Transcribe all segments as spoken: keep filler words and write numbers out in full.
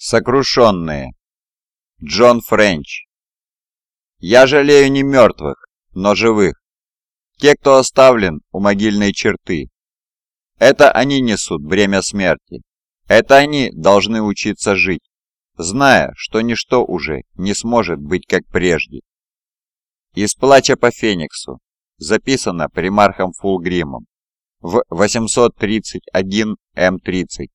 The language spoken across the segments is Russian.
Сокрушенные. Джон Френч. Я жалею не мертвых, но живых. Те, кто оставлен у могильной черты. Это они несут бремя смерти. Это они должны учиться жить, зная, что ничто уже не сможет быть как прежде. Из плача по Фениксу. Записано примархом Фулгримом в восемьсот тридцать один эм тридцать.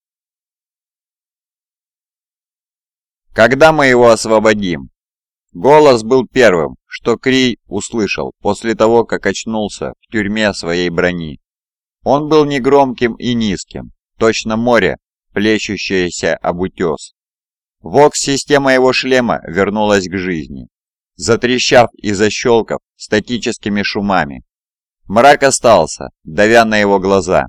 Когда мы его освободим? Голос был первым, что Крий услышал после того, как очнулся в тюрьме своей брони. Он был негромким и низким, точно море, плещущееся об утес. Вокс-система его шлема вернулась к жизни, затрещав и защелкав статическими шумами. Мрак остался, давя на его глаза.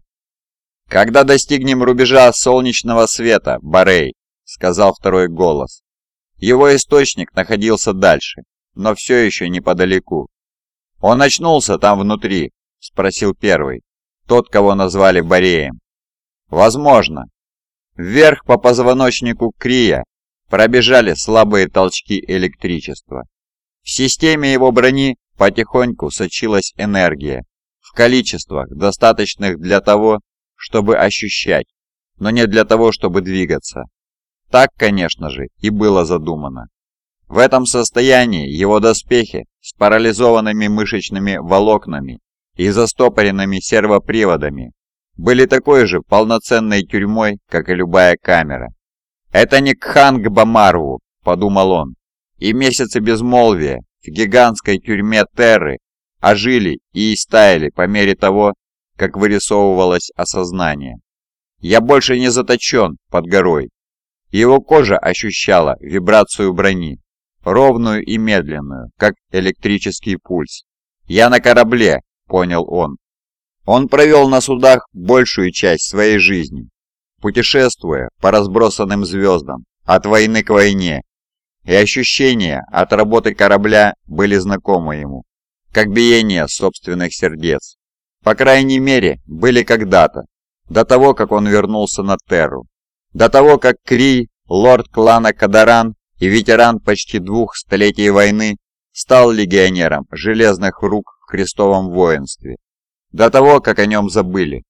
«Когда достигнем рубежа солнечного света, Борей», — сказал второй голос. Его источник находился дальше, но все еще неподалеку. «Он очнулся там внутри?» — спросил первый, тот, кого назвали Бореем. «Возможно». Вверх по позвоночнику Крия пробежали слабые толчки электричества. В системе его брони потихоньку сочилась энергия, в количествах, достаточных для того, чтобы ощущать, но не для того, чтобы двигаться. Так, конечно же, и было задумано. В этом состоянии его доспехи с парализованными мышечными волокнами и застопоренными сервоприводами были такой же полноценной тюрьмой, как и любая камера. «Это не Кхангба-Марву», — подумал он, и месяцы безмолвия в гигантской тюрьме Терры ожили и истаяли по мере того, как вырисовывалось осознание. «Я больше не заточен под горой». Его кожа ощущала вибрацию брони, ровную и медленную, как электрический пульс. «Я на корабле», — понял он. Он провел на судах большую часть своей жизни, путешествуя по разбросанным звездам, от войны к войне, и ощущения от работы корабля были знакомы ему, как биение собственных сердец. По крайней мере, были когда-то, до того, как он вернулся на Терру. До того, как Крий, лорд клана Кадаран и ветеран почти двух столетий войны, стал легионером железных рук в крестовом воинстве. До того, как о нем забыли.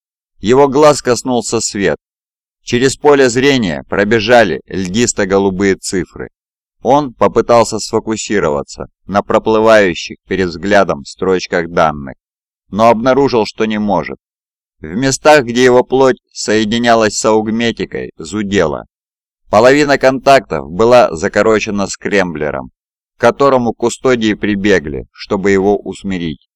Его глаз коснулся свет. Через поле зрения пробежали льдисто-голубые цифры. Он попытался сфокусироваться на проплывающих перед взглядом строчках данных, но обнаружил, что не может. В местах, где его плоть соединялась с аугметикой, зудела. Половина контактов была закорочена скремблером, к которому кустодии прибегли, чтобы его усмирить.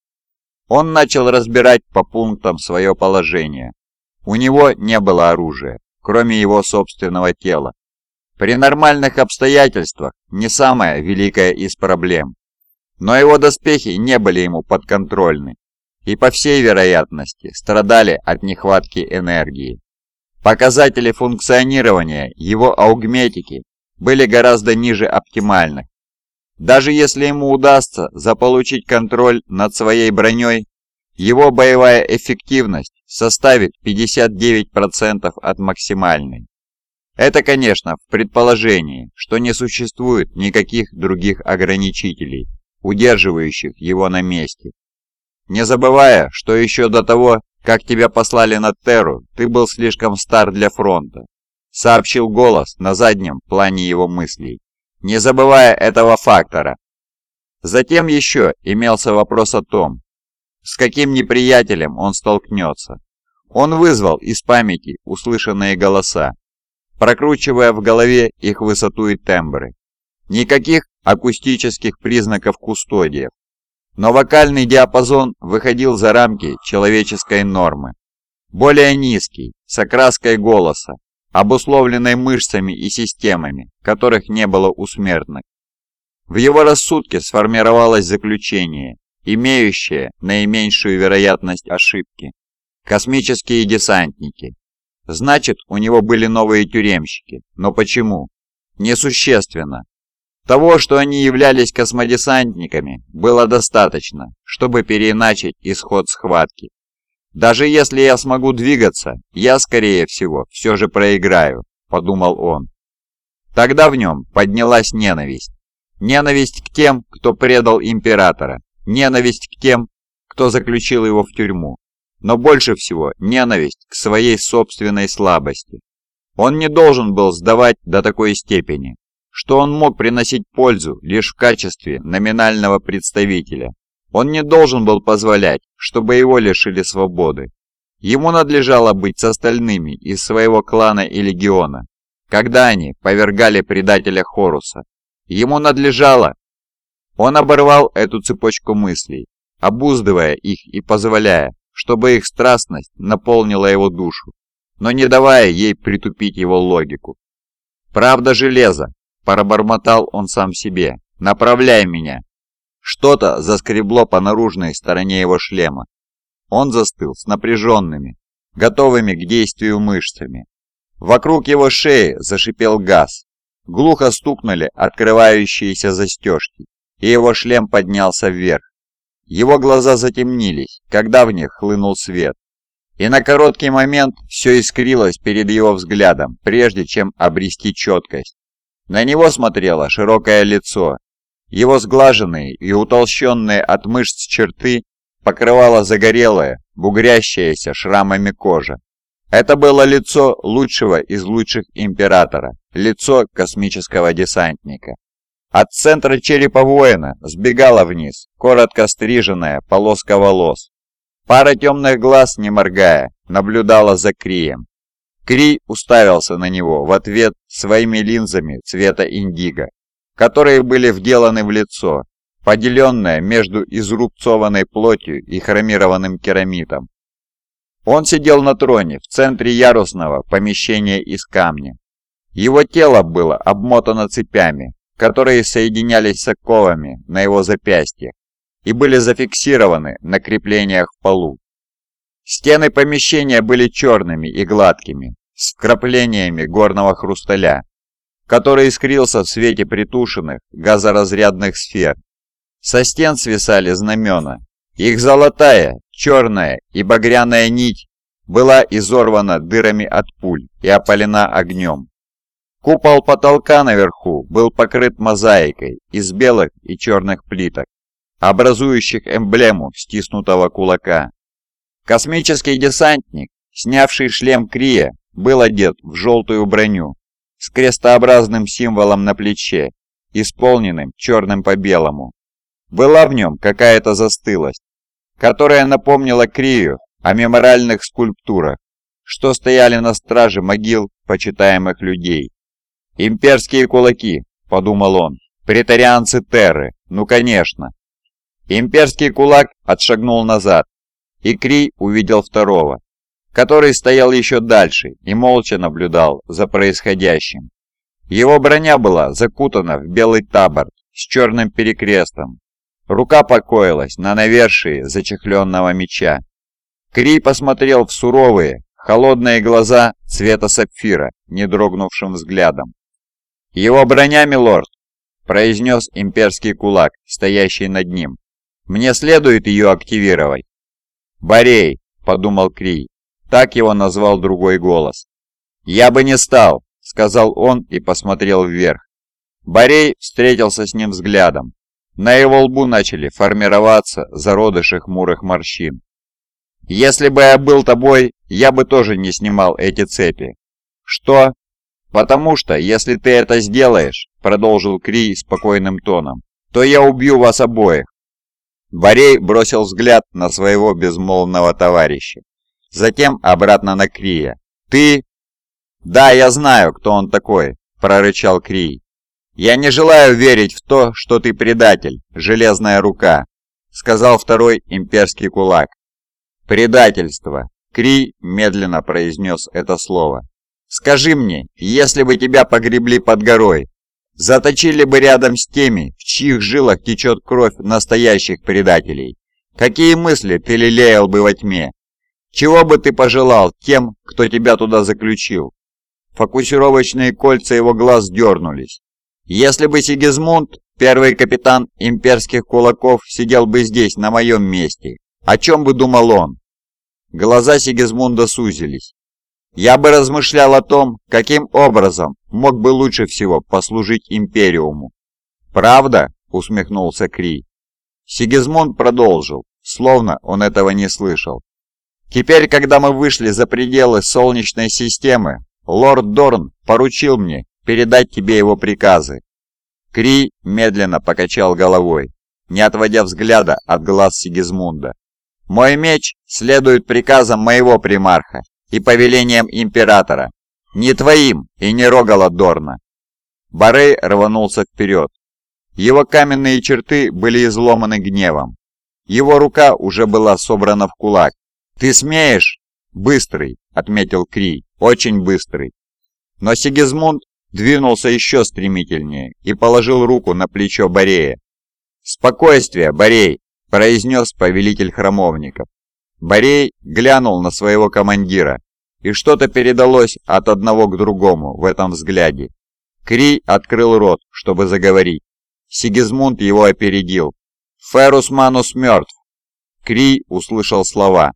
Он начал разбирать по пунктам свое положение. У него не было оружия, кроме его собственного тела. При нормальных обстоятельствах не самая великая из проблем. Но его доспехи не были ему подконтрольны и, по всей вероятности, страдали от нехватки энергии. Показатели функционирования его аугметики были гораздо ниже оптимальных. Даже если ему удастся заполучить контроль над своей броней, его боевая эффективность составит пятьдесят девять процентов от максимальной. Это, конечно, в предположении, что не существует никаких других ограничителей, удерживающих его на месте. Не забывая, что еще до того, как тебя послали на Терру, ты был слишком стар для фронта, сообщил голос на заднем плане его мыслей, не забывая этого фактора. Затем еще имелся вопрос о том, с каким неприятелем он столкнется. Он вызвал из памяти услышанные голоса, прокручивая в голове их высоту и тембры. Никаких акустических признаков кустодиев, но вокальный диапазон выходил за рамки человеческой нормы. Более низкий, с окраской голоса, обусловленной мышцами и системами, которых не было у смертных. В его рассудке сформировалось заключение, имеющее наименьшую вероятность ошибки. Космические десантники. Значит, у него были новые тюремщики. Но почему? Несущественно. Того, что они являлись космодесантниками, было достаточно, чтобы переиначить исход схватки. «Даже если я смогу двигаться, я, скорее всего, все же проиграю», — подумал он. Тогда в нем поднялась ненависть. Ненависть к тем, кто предал императора, ненависть к тем, кто заключил его в тюрьму, но больше всего ненависть к своей собственной слабости. Он не должен был сдавать до такой степени, что он мог приносить пользу лишь в качестве номинального представителя. Он не должен был позволять, чтобы его лишили свободы. Ему надлежало быть с остальными из своего клана и легиона, когда они повергали предателя Хоруса. Ему надлежало... Он оборвал эту цепочку мыслей, обуздывая их и позволяя, чтобы их страстность наполнила его душу, но не давая ей притупить его логику. «Правда железа!» – пробормотал он сам себе. «Направляй меня!» Что-то заскребло по наружной стороне его шлема. Он застыл с напряженными, готовыми к действию мышцами. Вокруг его шеи зашипел газ. Глухо стукнули открывающиеся застежки, и его шлем поднялся вверх. Его глаза затемнились, когда в них хлынул свет. И на короткий момент все искрилось перед его взглядом, прежде чем обрести четкость. На него смотрело широкое лицо. Его сглаженные и утолщенные от мышц черты покрывала загорелая, бугрящаяся шрамами кожа. Это было лицо лучшего из лучших императора, лицо космического десантника. От центра черепа воина сбегала вниз коротко стриженная полоска волос. Пара темных глаз, не моргая, наблюдала за Крием. Крий уставился на него в ответ своими линзами цвета индиго, которые были вделаны в лицо, поделенное между изрубцованной плотью и хромированным керамитом. Он сидел на троне в центре ярусного помещения из камня. Его тело было обмотано цепями, которые соединялись с оковами на его запястьях и были зафиксированы на креплениях в полу. Стены помещения были черными и гладкими, с вкраплениями горного хрусталя, который искрился в свете притушенных газоразрядных сфер. Со стен свисали знамена. Их золотая, черная и багряная нить была изорвана дырами от пуль и опалена огнем. Купол потолка наверху был покрыт мозаикой из белых и черных плиток, образующих эмблему стиснутого кулака. Космический десантник, снявший шлем Крия, был одет в желтую броню с крестообразным символом на плече, исполненным черным по белому. Была в нем какая-то застылость, которая напомнила Крию о мемориальных скульптурах, что стояли на страже могил почитаемых людей. «Имперские кулаки», — подумал он, — «претарианцы Терры, ну конечно». Имперский кулак отшагнул назад, и Крий увидел второго, который стоял еще дальше и молча наблюдал за происходящим. Его броня была закутана в белый табор с черным перекрестом. Рука покоилась на навершии зачехленного меча. Крий посмотрел в суровые, холодные глаза цвета сапфира, не дрогнувшим взглядом. «Его броня, милорд!» – произнес имперский кулак, стоящий над ним. «Мне следует ее активировать». «Борей!» – подумал Крий. Так его назвал другой голос. «Я бы не стал!» – сказал он и посмотрел вверх. Борей встретился с ним взглядом. На его лбу начали формироваться зародыши хмурых морщин. «Если бы я был тобой, я бы тоже не снимал эти цепи». «Что?» «Потому что, если ты это сделаешь, — продолжил Крий спокойным тоном, — то я убью вас обоих». Борей бросил взгляд на своего безмолвного товарища, затем обратно на Крия. «Ты...» «Да, я знаю, кто он такой», — прорычал Крий. «Я не желаю верить в то, что ты предатель, железная рука», — сказал второй имперский кулак. «Предательство», — Крий медленно произнес это слово. «Скажи мне, если бы тебя погребли под горой, заточили бы рядом с теми, в чьих жилах течет кровь настоящих предателей, какие мысли ты лелеял бы во тьме? Чего бы ты пожелал тем, кто тебя туда заключил?» Фокусировочные кольца его глаз дернулись. «Если бы Сигизмунд, первый капитан имперских кулаков, сидел бы здесь, на моем месте, о чем бы думал он?» Глаза Сигизмунда сузились. Я бы размышлял о том, каким образом мог бы лучше всего послужить Империуму». «Правда?» — усмехнулся Крий. Сигизмунд продолжил, словно он этого не слышал. «Теперь, когда мы вышли за пределы Солнечной системы, лорд Дорн поручил мне передать тебе его приказы». Крий медленно покачал головой, не отводя взгляда от глаз Сигизмунда. «Мой меч следует приказам моего примарха и повелениям императора, не твоим и не Рогала Дорна». Борей рванулся вперед. Его каменные черты были изломаны гневом. Его рука уже была собрана в кулак. «Ты смеешь?» «Быстрый», — отметил Крий, — «очень быстрый». Но Сигизмунд двинулся еще стремительнее и положил руку на плечо Борея. «Спокойствие, Борей!» – произнес повелитель храмовников. Борей глянул на своего командира, и что-то передалось от одного к другому в этом взгляде. Крий открыл рот, чтобы заговорить. Сигизмунд его опередил. «Феррус Манус мертв!» Крий услышал слова.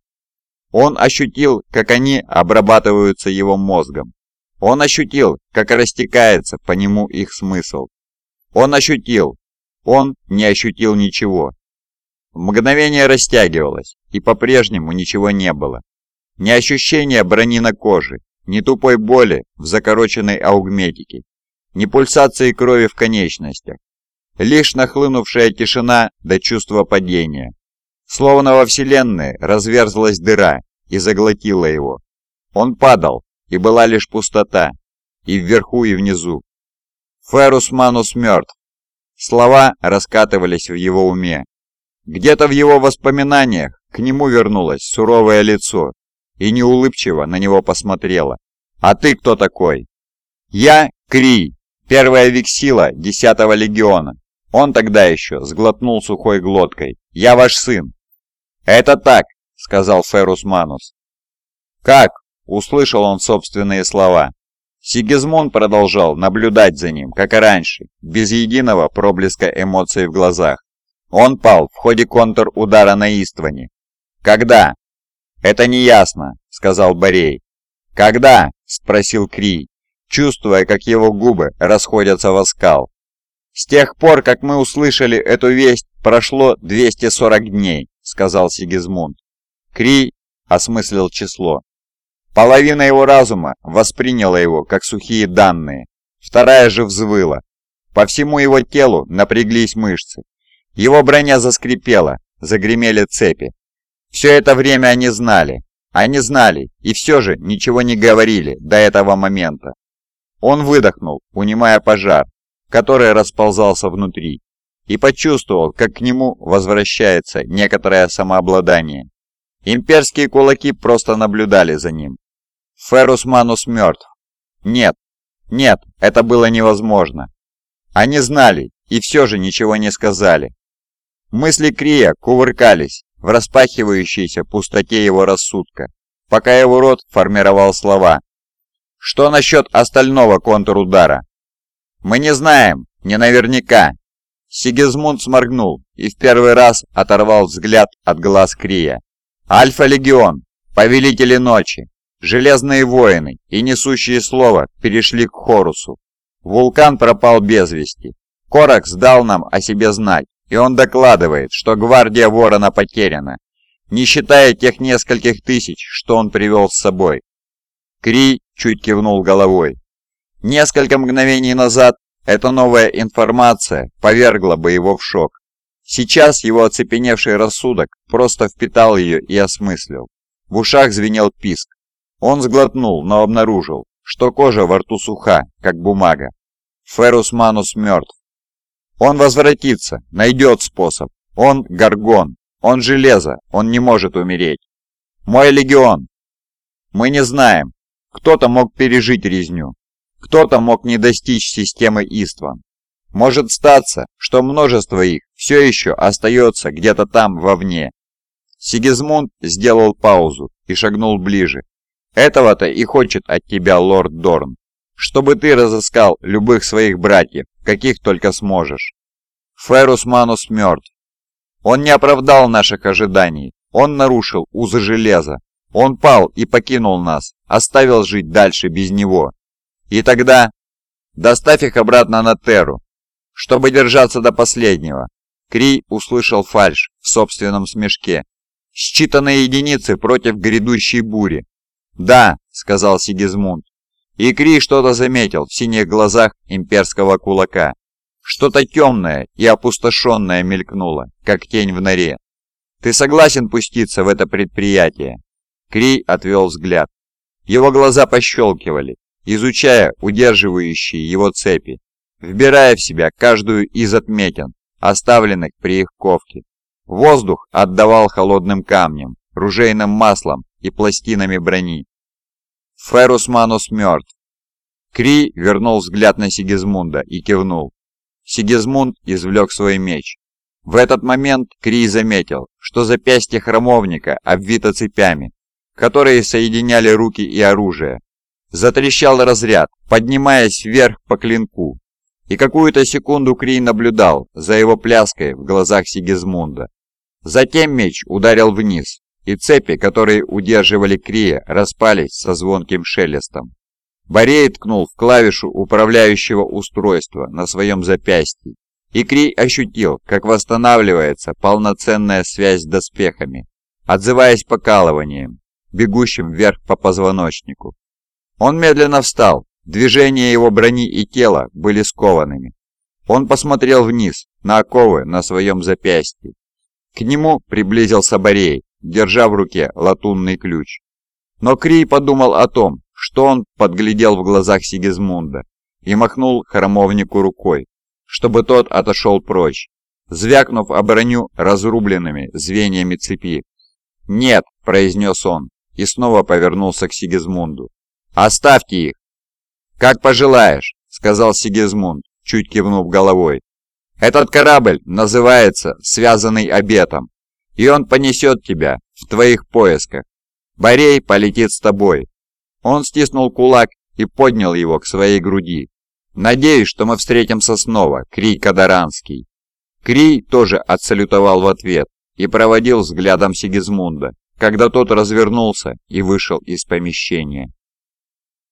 Он ощутил, как они обрабатываются его мозгом. Он ощутил, как растекается по нему их смысл. Он ощутил. Он не ощутил ничего. Мгновение растягивалось, и по-прежнему ничего не было. Ни ощущения брони на коже, ни тупой боли в закороченной аугметике, ни пульсации крови в конечностях. Лишь нахлынувшая тишина до чувства падения. Словно во Вселенной разверзлась дыра и заглотила его. Он падал, и была лишь пустота, и вверху, и внизу. «Феррус Манус мертв». Слова раскатывались в его уме. Где-то в его воспоминаниях к нему вернулось суровое лицо и неулыбчиво на него посмотрело. «А ты кто такой?» «Я Крий, первая вексила десятого легиона». Он тогда еще сглотнул сухой глоткой. «Я ваш сын». «Это так», — сказал Феррус Манус. «Как?» — услышал он собственные слова. Сигизмунд продолжал наблюдать за ним, как и раньше, без единого проблеска эмоций в глазах. Он пал в ходе контр-удара на Истване. «Когда?» «Это неясно», — сказал Борей. «Когда?» — спросил Крий, чувствуя, как его губы расходятся в оскал. «С тех пор, как мы услышали эту весть, прошло двести сорок дней», — сказал Сигизмунд. Крий осмыслил число. Половина его разума восприняла его как сухие данные, вторая же взвыла. По всему его телу напряглись мышцы. Его броня заскрипела, загремели цепи. Все это время они знали. Они знали и все же ничего не говорили до этого момента. Он выдохнул, унимая пожар, который расползался внутри, и почувствовал, как к нему возвращается некоторое самообладание. Имперские кулаки просто наблюдали за ним. Феррус Манус мертв. Нет, нет, это было невозможно. Они знали и все же ничего не сказали. Мысли Крия кувыркались в распахивающейся пустоте его рассудка, пока его рот формировал слова. «Что насчет остального контрудара?» «Мы не знаем, не наверняка». Сигизмунд сморгнул и в первый раз оторвал взгляд от глаз Крия. «Альфа-легион, повелители ночи, железные воины и несущие слово перешли к Хорусу. Вулкан пропал без вести. Коракс дал нам о себе знать, и он докладывает, что гвардия Ворона потеряна, не считая тех нескольких тысяч, что он привел с собой». Крий чуть кивнул головой. Несколько мгновений назад эта новая информация повергла бы его в шок. Сейчас его оцепеневший рассудок просто впитал ее и осмыслил. В ушах звенел писк. Он сглотнул, но обнаружил, что кожа во рту суха, как бумага. Феррус Манус мертв. Он возвратится, найдет способ. Он Гаргон, он железо, он не может умереть. Мой легион. Мы не знаем. Кто-то мог пережить резню. Кто-то мог не достичь системы Истван. Может статься, что множество их все еще остается где-то там вовне. Сигизмунд сделал паузу и шагнул ближе. Этого-то и хочет от тебя лорд Дорн, чтобы ты разыскал любых своих братьев, каких только сможешь. Феррус Манус мертв. Он не оправдал наших ожиданий, он нарушил узы железа, Он пал и покинул нас, оставил жить дальше без него. И тогда доставь их обратно на Терру, чтобы держаться до последнего». Крий услышал фальшь в собственном смешке. Считанные единицы против грядущей бури. «Да», — сказал Сигизмунд. И Крий что-то заметил в синих глазах имперского кулака. Что-то темное и опустошенное мелькнуло, как тень в норе. «Ты согласен пуститься в это предприятие?» Крий отвел взгляд. Его глаза пощелкивали, изучая удерживающие его цепи, вбирая в себя каждую из отметин, оставленных при их ковке. Воздух отдавал холодным камнем, ружейным маслом и пластинами брони. «Феррус Манус мертв». Крий вернул взгляд на Сигизмунда и кивнул. Сигизмунд извлек свой меч. В этот момент Крий заметил, что запястье храмовника обвито цепями, которые соединяли руки и оружие. Затрещал разряд, поднимаясь вверх по клинку, и какую-то секунду Крий наблюдал за его пляской в глазах Сигизмунда. Затем меч ударил вниз, и цепи, которые удерживали Крия, распались со звонким шелестом. Борей ткнул в клавишу управляющего устройства на своем запястье, и Крий ощутил, как восстанавливается полноценная связь с доспехами, отзываясь покалыванием, бегущим вверх по позвоночнику. Он медленно встал, движения его брони и тела были скованными. Он посмотрел вниз, на оковы на своем запястье. К нему приблизился Борей, держа в руке латунный ключ. Но Крий подумал о том, что он подглядел в глазах Сигизмунда, и махнул храмовнику рукой, чтобы тот отошел прочь, звякнув о броню разрубленными звеньями цепи. «Нет», — произнес он, и снова повернулся к Сигизмунду. «Оставьте их!» «Как пожелаешь», — сказал Сигизмунд, чуть кивнув головой. «Этот корабль называется «Связанный обетом», и он понесет тебя в твоих поисках. Борей полетит с тобой». Он стиснул кулак и поднял его к своей груди. «Надеюсь, что мы встретимся снова, Крий Кадаранский». Крий тоже отсалютовал в ответ и проводил взглядом Сигизмунда, когда тот развернулся и вышел из помещения.